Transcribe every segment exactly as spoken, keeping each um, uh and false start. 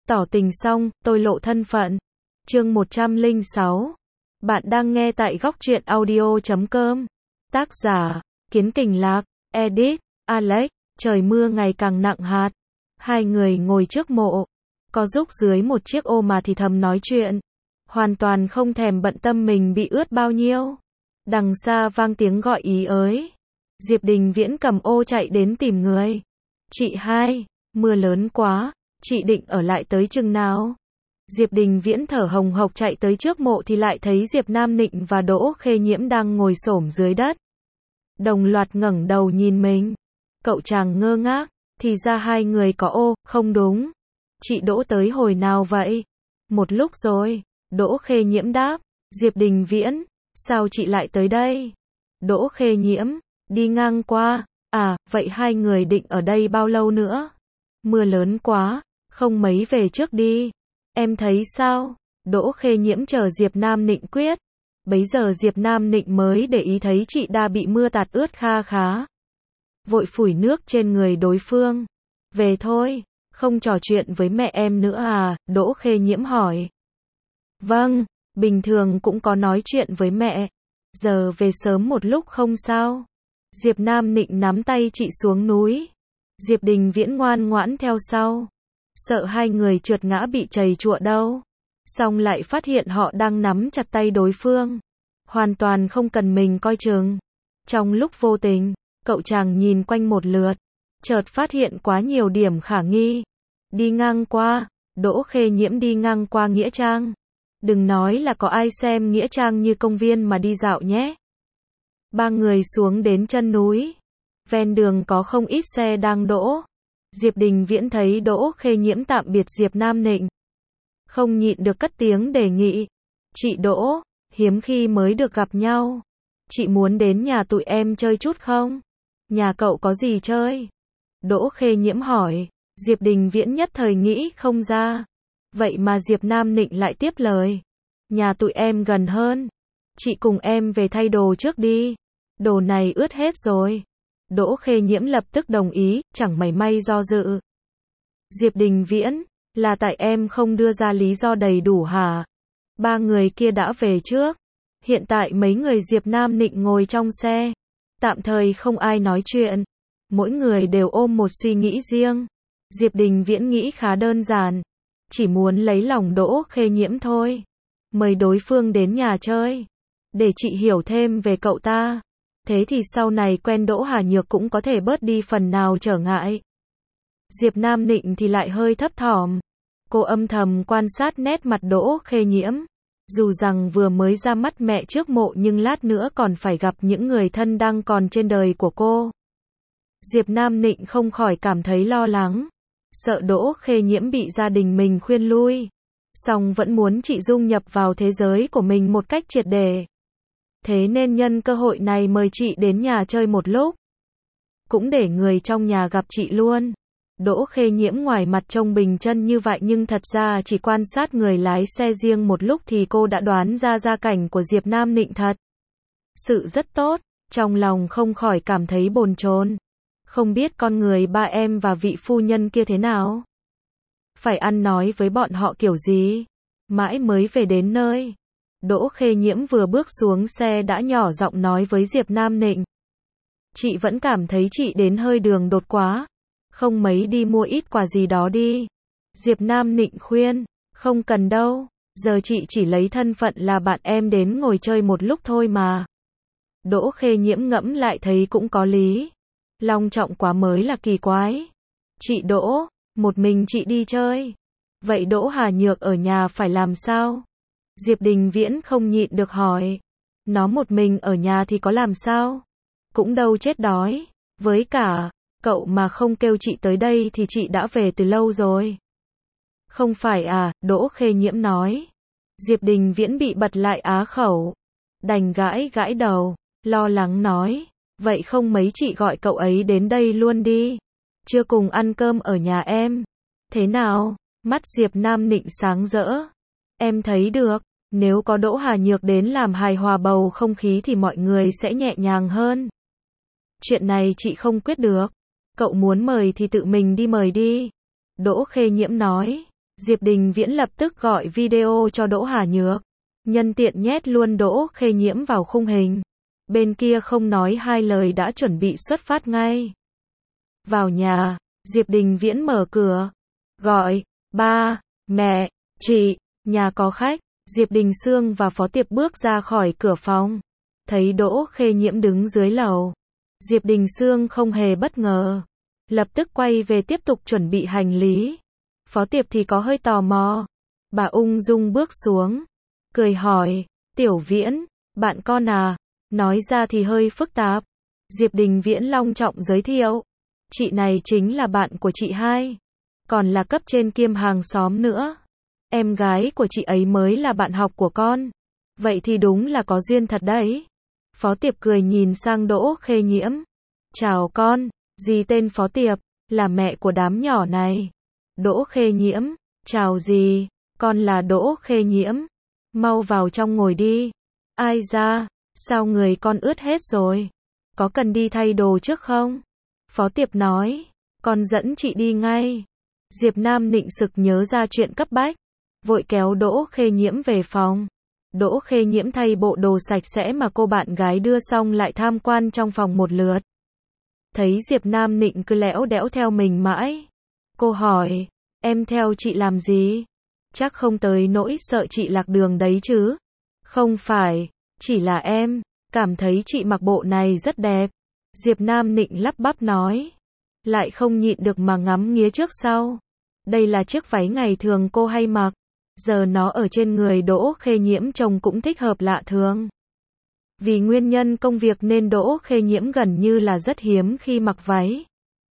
Tỏ tình xong, tôi lộ thân phận. Chương một trăm lẻ sáu. Bạn đang nghe tại góc truyện audio chấm com. Tác giả, Kiến Kình Lạc, edit, Alex. Trời mưa ngày càng nặng hạt. Hai người ngồi trước mộ. Có giúp dưới một chiếc ô mà thì thầm nói chuyện. Hoàn toàn không thèm bận tâm mình bị ướt bao nhiêu. Đằng xa vang tiếng gọi ý ới. Diệp Đình Viễn cầm ô chạy đến tìm người. Chị hai, mưa lớn quá, chị định ở lại tới chừng nào? Diệp Đình Viễn thở hồng hộc chạy tới trước mộ thì lại thấy Diệp Nam Nịnh và Đỗ Khê Nhiễm đang ngồi xổm dưới đất. Đồng loạt ngẩng đầu nhìn mình. Cậu chàng ngơ ngác, thì ra hai người có ô, không đúng. Chị Đỗ tới hồi nào vậy? Một lúc rồi, Đỗ Khê Nhiễm đáp. Diệp Đình Viễn, sao chị lại tới đây? Đỗ Khê Nhiễm, đi ngang qua. À, vậy hai người định ở đây bao lâu nữa? Mưa lớn quá, không mấy về trước đi. Em thấy sao? Đỗ Khê Nhiễm chờ Diệp Nam Nịnh quyết. Bấy giờ Diệp Nam Nịnh mới để ý thấy chị đã bị mưa tạt ướt kha khá. Vội phủi nước trên người đối phương. Về thôi, không trò chuyện với mẹ em nữa à? Đỗ Khê Nhiễm hỏi. Vâng, bình thường cũng có nói chuyện với mẹ. Giờ về sớm một lúc không sao. Diệp Nam Nịnh nắm tay chị xuống núi. Diệp Đình Viễn ngoan ngoãn theo sau. Sợ hai người trượt ngã bị trầy trụa đâu. Xong lại phát hiện họ đang nắm chặt tay đối phương. Hoàn toàn không cần mình coi chừng. Trong lúc vô tình, cậu chàng nhìn quanh một lượt. Chợt phát hiện quá nhiều điểm khả nghi. Đi ngang qua, Đỗ Khê Nhiễm đi ngang qua Nghĩa Trang. Đừng nói là có ai xem Nghĩa Trang như công viên mà đi dạo nhé. Ba người xuống đến chân núi. Ven đường có không ít xe đang đỗ. Diệp Đình Viễn thấy Đỗ Khê Nhiễm tạm biệt Diệp Nam Nịnh. Không nhịn được cất tiếng đề nghị. Chị Đỗ, hiếm khi mới được gặp nhau. Chị muốn đến nhà tụi em chơi chút không? Nhà cậu có gì chơi? Đỗ Khê Nhiễm hỏi. Diệp Đình Viễn nhất thời nghĩ không ra. Vậy mà Diệp Nam Nịnh lại tiếp lời. Nhà tụi em gần hơn. Chị cùng em về thay đồ trước đi. Đồ này ướt hết rồi. Đỗ Khê Nhiễm lập tức đồng ý, chẳng mảy may do dự. Diệp Đình Viễn, là tại em không đưa ra lý do đầy đủ hả? Ba người kia đã về trước. Hiện tại mấy người Diệp Nam Nịnh ngồi trong xe. Tạm thời không ai nói chuyện. Mỗi người đều ôm một suy nghĩ riêng. Diệp Đình Viễn nghĩ khá đơn giản. Chỉ muốn lấy lòng Đỗ Khê Nhiễm thôi. Mời đối phương đến nhà chơi. Để chị hiểu thêm về cậu ta. Thế thì sau này quen Đỗ Hà Nhược cũng có thể bớt đi phần nào trở ngại. Diệp Nam Nịnh thì lại hơi thấp thỏm. Cô âm thầm quan sát nét mặt Đỗ Khê Nhiễm. Dù rằng vừa mới ra mắt mẹ trước mộ nhưng lát nữa còn phải gặp những người thân đang còn trên đời của cô. Diệp Nam Nịnh không khỏi cảm thấy lo lắng. Sợ Đỗ Khê Nhiễm bị gia đình mình khuyên lui. Song vẫn muốn chị dung nhập vào thế giới của mình một cách triệt để. Thế nên nhân cơ hội này mời chị đến nhà chơi một lúc. Cũng để người trong nhà gặp chị luôn. Đỗ Khê Nhiễm ngoài mặt trông bình chân như vậy nhưng thật ra chỉ quan sát người lái xe riêng một lúc thì cô đã đoán ra gia cảnh của Diệp Nam Nịnh thật. Sự rất tốt, trong lòng không khỏi cảm thấy bồn chồn. Không biết con người ba em và vị phu nhân kia thế nào? Phải ăn nói với bọn họ kiểu gì? Mãi mới về đến nơi. Đỗ Khê Nhiễm vừa bước xuống xe đã nhỏ giọng nói với Diệp Nam Nịnh. Chị vẫn cảm thấy chị đến hơi đường đột quá. Không mấy đi mua ít quà gì đó đi. Diệp Nam Nịnh khuyên. Không cần đâu. Giờ chị chỉ lấy thân phận là bạn em đến ngồi chơi một lúc thôi mà. Đỗ Khê Nhiễm ngẫm lại thấy cũng có lý. Long trọng quá mới là kỳ quái. Chị Đỗ, một mình chị đi chơi. Vậy Đỗ Hà Nhược ở nhà phải làm sao? Diệp Đình Viễn không nhịn được hỏi. Nó một mình ở nhà thì có làm sao? Cũng đâu chết đói. Với cả, cậu mà không kêu chị tới đây thì chị đã về từ lâu rồi. Không phải à, Đỗ Khê Nhiễm nói. Diệp Đình Viễn bị bật lại á khẩu. Đành gãi gãi đầu, lo lắng nói. Vậy không mấy chị gọi cậu ấy đến đây luôn đi. Chưa cùng ăn cơm ở nhà em. Thế nào? Mắt Diệp Nam Nịnh sáng rỡ. Em thấy được. Nếu có Đỗ Hà Nhược đến làm hài hòa bầu không khí thì mọi người sẽ nhẹ nhàng hơn. Chuyện này chị không quyết được. Cậu muốn mời thì tự mình đi mời đi. Đỗ Khê Nhiễm nói. Diệp Đình Viễn lập tức gọi video cho Đỗ Hà Nhược, nhân tiện nhét luôn Đỗ Khê Nhiễm vào khung hình. Bên kia không nói hai lời đã chuẩn bị xuất phát ngay. Vào nhà, Diệp Đình Viễn mở cửa, gọi, ba, mẹ, chị, nhà có khách. Diệp Đình Sương và Phó Tiệp bước ra khỏi cửa phòng, thấy Đỗ Khê Nhiễm đứng dưới lầu. Diệp Đình Sương không hề bất ngờ, lập tức quay về tiếp tục chuẩn bị hành lý. Phó Tiệp thì có hơi tò mò, bà ung dung bước xuống, cười hỏi, Tiểu Viễn, bạn con à? Nói ra thì hơi phức tạp. Diệp Đình Viễn long trọng giới thiệu, chị này chính là bạn của chị hai, còn là cấp trên kiêm hàng xóm nữa. Em gái của chị ấy mới là bạn học của con. Vậy thì đúng là có duyên thật đấy. Phó Tiệp cười nhìn sang Đỗ Khê Nhiễm. Chào con, dì tên Phó Tiệp, là mẹ của đám nhỏ này. Đỗ Khê Nhiễm, chào dì, con là Đỗ Khê Nhiễm. Mau vào trong ngồi đi. Ai da, sao người con ướt hết rồi? Có cần đi thay đồ trước không? Phó Tiệp nói, con dẫn chị đi ngay. Diệp Nam Nịnh sực nhớ ra chuyện cấp bách, vội kéo Đỗ Khê Nhiễm về phòng. Đỗ Khê Nhiễm thay bộ đồ sạch sẽ mà cô bạn gái đưa xong lại tham quan trong phòng một lượt. Thấy Diệp Nam Nịnh cứ lẽo đẽo theo mình mãi. Cô hỏi, em theo chị làm gì? Chắc không tới nỗi sợ chị lạc đường đấy chứ? Không phải, chỉ là em cảm thấy chị mặc bộ này rất đẹp. Diệp Nam Nịnh lắp bắp nói, lại không nhịn được mà ngắm nghía trước sau. Đây là chiếc váy ngày thường cô hay mặc, giờ nó ở trên người Đỗ Khê Nhiễm trông cũng thích hợp lạ thường. Vì nguyên nhân công việc nên Đỗ Khê Nhiễm gần như là rất hiếm khi mặc váy.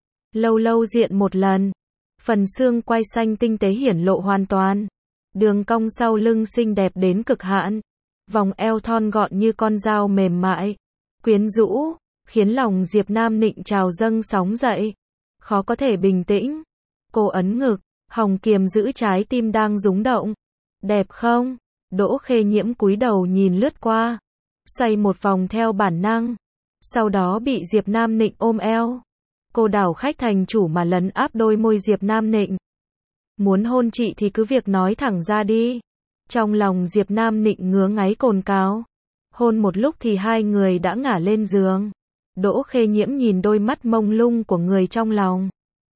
Lâu lâu diện một lần, phần xương quai xanh tinh tế hiển lộ hoàn toàn, đường cong sau lưng xinh đẹp đến cực hạn, vòng eo thon gọn như con dao mềm mại, quyến rũ, khiến lòng Diệp Nam Nịnh trào dâng sóng dậy, khó có thể bình tĩnh. Cô ấn ngực, hồng kiềm giữ trái tim đang rúng động. Đẹp không? Đỗ Khê Nhiễm cúi đầu nhìn lướt qua, xoay một vòng theo bản năng, sau đó bị Diệp Nam Nịnh ôm eo. Cô đảo khách thành chủ mà lấn áp đôi môi Diệp Nam Nịnh. Muốn hôn chị thì cứ việc nói thẳng ra đi. Trong lòng Diệp Nam Nịnh ngứa ngáy cồn cào. Hôn một lúc thì hai người đã ngả lên giường. Đỗ Khê Nhiễm nhìn đôi mắt mông lung của người trong lòng.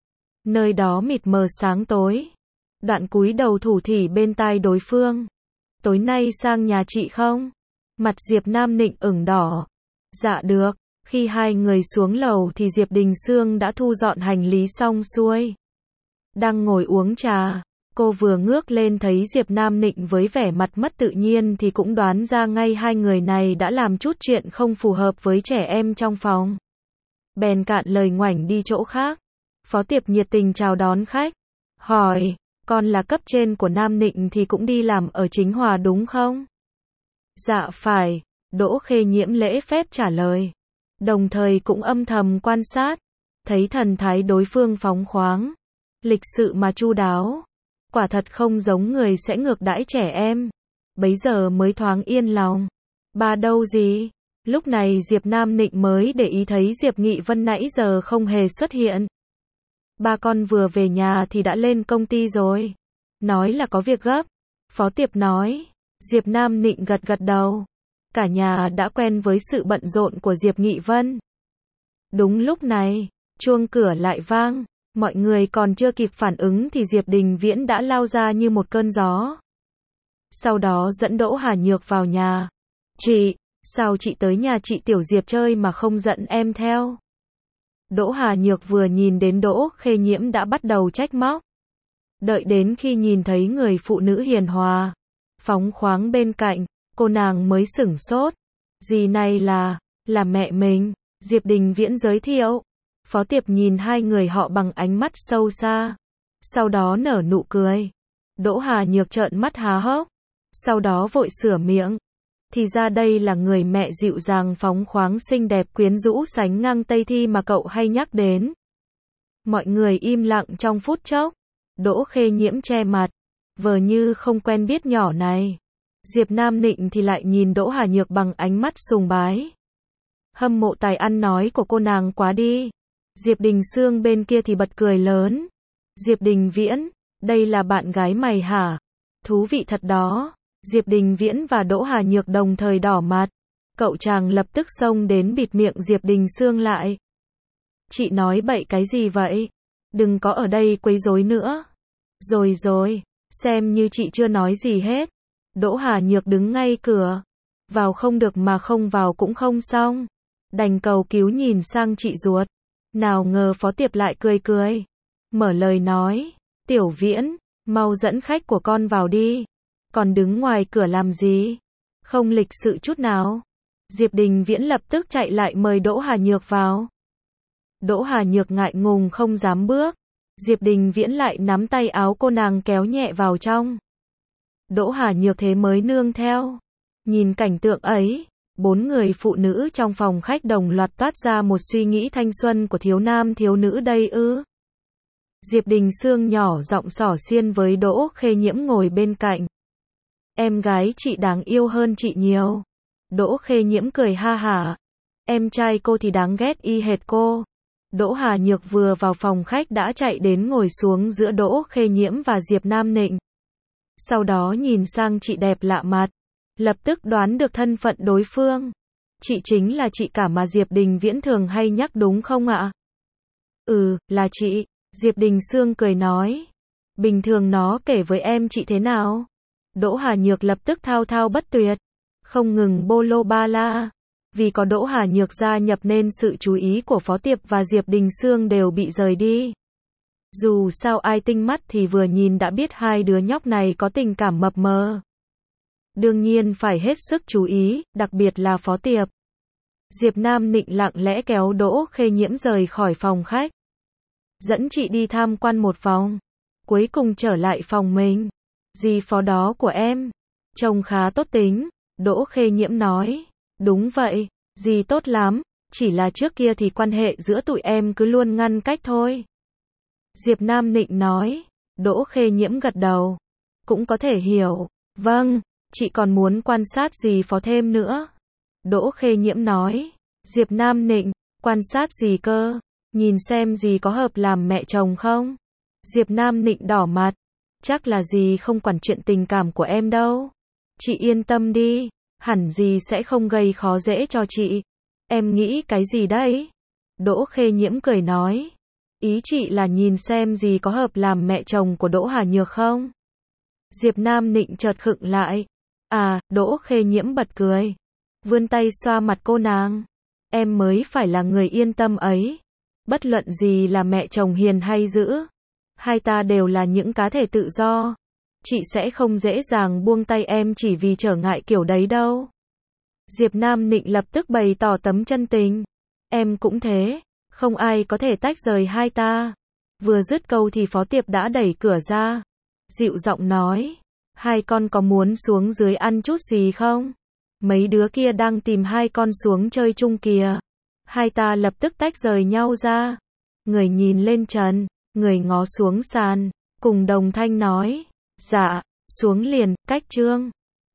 Nơi đó mịt mờ sáng tối. Đoạn cúi đầu thủ thỉ bên tai đối phương. Tối nay sang nhà chị không? Mặt Diệp Nam Nịnh ửng đỏ. Dạ được. Khi hai người xuống lầu thì Diệp Đình Sương đã thu dọn hành lý xong xuôi. Đang ngồi uống trà, cô vừa ngước lên thấy Diệp Nam Nịnh với vẻ mặt mất tự nhiên thì cũng đoán ra ngay hai người này đã làm chút chuyện không phù hợp với trẻ em trong phòng. Bèn cạn lời ngoảnh đi chỗ khác. Phó Tiệp nhiệt tình chào đón khách, hỏi, con là cấp trên của Nam Nịnh thì cũng đi làm ở Chính Hòa đúng không? Dạ phải, Đỗ Khê Nhiễm lễ phép trả lời, đồng thời cũng âm thầm quan sát, thấy thần thái đối phương phóng khoáng, lịch sự mà chu đáo, quả thật không giống người sẽ ngược đãi trẻ em. Bấy giờ mới thoáng yên lòng. Ba đâu gì? Lúc này Diệp Nam Nịnh mới để ý thấy Diệp Nghị Vân nãy giờ không hề xuất hiện. Ba con vừa về nhà thì đã lên công ty rồi. Nói là có việc gấp. Phó Tiệp nói. Diệp Nam Nịnh gật gật đầu. Cả nhà đã quen với sự bận rộn của Diệp Nghị Vân. Đúng lúc này, chuông cửa lại vang. Mọi người còn chưa kịp phản ứng thì Diệp Đình Viễn đã lao ra như một cơn gió. Sau đó dẫn Đỗ Hà Nhược vào nhà. Chị, sao chị tới nhà chị Tiểu Diệp chơi mà không dẫn em theo? Đỗ Hà Nhược vừa nhìn đến Đỗ Khê Nhiễm đã bắt đầu trách móc. Đợi đến khi nhìn thấy người phụ nữ hiền hòa, phóng khoáng bên cạnh, cô nàng mới sửng sốt. Dì này là, là mẹ mình, Diệp Đình Viễn giới thiệu. Phó Tiệp nhìn hai người họ bằng ánh mắt sâu xa. Sau đó nở nụ cười. Đỗ Hà Nhược trợn mắt há hốc. Sau đó vội sửa miệng. Thì ra đây là người mẹ dịu dàng phóng khoáng xinh đẹp quyến rũ sánh ngang Tây Thi mà cậu hay nhắc đến. Mọi người im lặng trong phút chốc. Đỗ Khê Nhiễm che mặt, vờ như không quen biết nhỏ này. Diệp Nam Nịnh thì lại nhìn Đỗ Hà Nhược bằng ánh mắt sùng bái. Hâm mộ tài ăn nói của cô nàng quá đi. Diệp Đình Sương bên kia thì bật cười lớn. Diệp Đình Viễn, Đây là bạn gái mày hả? Thú vị thật đó. Diệp Đình Viễn và Đỗ Hà Nhược đồng thời đỏ mặt. Cậu chàng lập tức xông đến bịt miệng Diệp Đình Sương lại. Chị nói bậy cái gì vậy? Đừng có ở đây quấy rối nữa. Rồi rồi, xem như chị chưa nói gì hết. Đỗ Hà Nhược đứng ngay cửa. Vào không được mà không vào cũng không xong. Đành cầu cứu nhìn sang chị ruột. Nào ngờ Phó Tiệp lại cười cười. Mở lời nói. Tiểu Viễn, mau dẫn khách của con vào đi. Còn đứng ngoài cửa làm gì? Không lịch sự chút nào. Diệp Đình Viễn lập tức chạy lại mời Đỗ Hà Nhược vào. Đỗ Hà Nhược ngại ngùng không dám bước. Diệp Đình Viễn lại nắm tay áo cô nàng kéo nhẹ vào trong. Đỗ Hà Nhược thế mới nương theo. Nhìn cảnh tượng ấy, bốn người phụ nữ trong phòng khách đồng loạt toát ra một suy nghĩ thanh xuân của thiếu nam thiếu nữ đây ư. Diệp Đình Sương nhỏ giọng xỏ xiên với Đỗ Khê Nhiễm ngồi bên cạnh. Em gái chị đáng yêu hơn chị nhiều. Đỗ Khê Nhiễm cười ha hả. Em trai cô thì đáng ghét y hệt cô. Đỗ Hà Nhược vừa vào phòng khách đã chạy đến ngồi xuống giữa Đỗ Khê Nhiễm và Diệp Nam Nịnh. Sau đó nhìn sang chị đẹp lạ mặt. Lập tức đoán được thân phận đối phương. Chị chính là chị cả mà Diệp Đình Viễn thường hay nhắc đúng không ạ? Ừ, là chị. Diệp Đình Sương cười nói. Bình thường nó kể với em chị thế nào? Đỗ Hà Nhược lập tức thao thao bất tuyệt. Không ngừng bô lô ba la. Vì có Đỗ Hà Nhược gia nhập nên sự chú ý của Phó Tiệp và Diệp Đình Sương đều bị rời đi. Dù sao ai tinh mắt thì vừa nhìn đã biết hai đứa nhóc này có tình cảm mập mờ. Đương nhiên phải hết sức chú ý, đặc biệt là Phó Tiệp. Diệp Nam Nịnh lặng lẽ kéo Đỗ Khê Nhiễm rời khỏi phòng khách. Dẫn chị đi tham quan một vòng. Cuối cùng trở lại phòng mình. Dì Phó đó của em. Trông khá tốt tính. Đỗ Khê Nhiễm nói. Đúng vậy, dì tốt lắm. Chỉ là trước kia thì quan hệ giữa tụi em cứ luôn ngăn cách thôi. Diệp Nam Nịnh nói. Đỗ Khê Nhiễm gật đầu. Cũng có thể hiểu. Vâng, chị còn muốn quan sát dì Phó thêm nữa. Đỗ Khê Nhiễm nói. Diệp Nam Nịnh, quan sát gì cơ? Nhìn xem dì có hợp làm mẹ chồng không? Diệp Nam Nịnh đỏ mặt. Chắc là dì không quản chuyện tình cảm của em đâu. Chị yên tâm đi, hẳn dì sẽ không gây khó dễ cho chị. Em nghĩ cái gì đấy? Đỗ Khê Nhiễm cười nói. Ý chị là nhìn xem dì có hợp làm mẹ chồng của Đỗ Hà Nhược không? Diệp Nam Nịnh chợt khựng lại. À, Đỗ Khê Nhiễm bật cười. Vươn tay xoa mặt cô nàng. Em mới phải là người yên tâm ấy. Bất luận gì là mẹ chồng hiền hay dữ. Hai ta đều là những cá thể tự do. Chị sẽ không dễ dàng buông tay em chỉ vì trở ngại kiểu đấy đâu. Diệp Nam Nịnh lập tức bày tỏ tấm chân tình. Em cũng thế. Không ai có thể tách rời hai ta. Vừa dứt câu thì Phó Tiệp đã đẩy cửa ra. Dịu giọng nói. Hai con có muốn xuống dưới ăn chút gì không? Mấy đứa kia đang tìm hai con xuống chơi chung kìa. Hai ta lập tức tách rời nhau ra. Người nhìn lên trần, người ngó xuống sàn, cùng đồng thanh nói. Dạ, xuống liền, cách trương.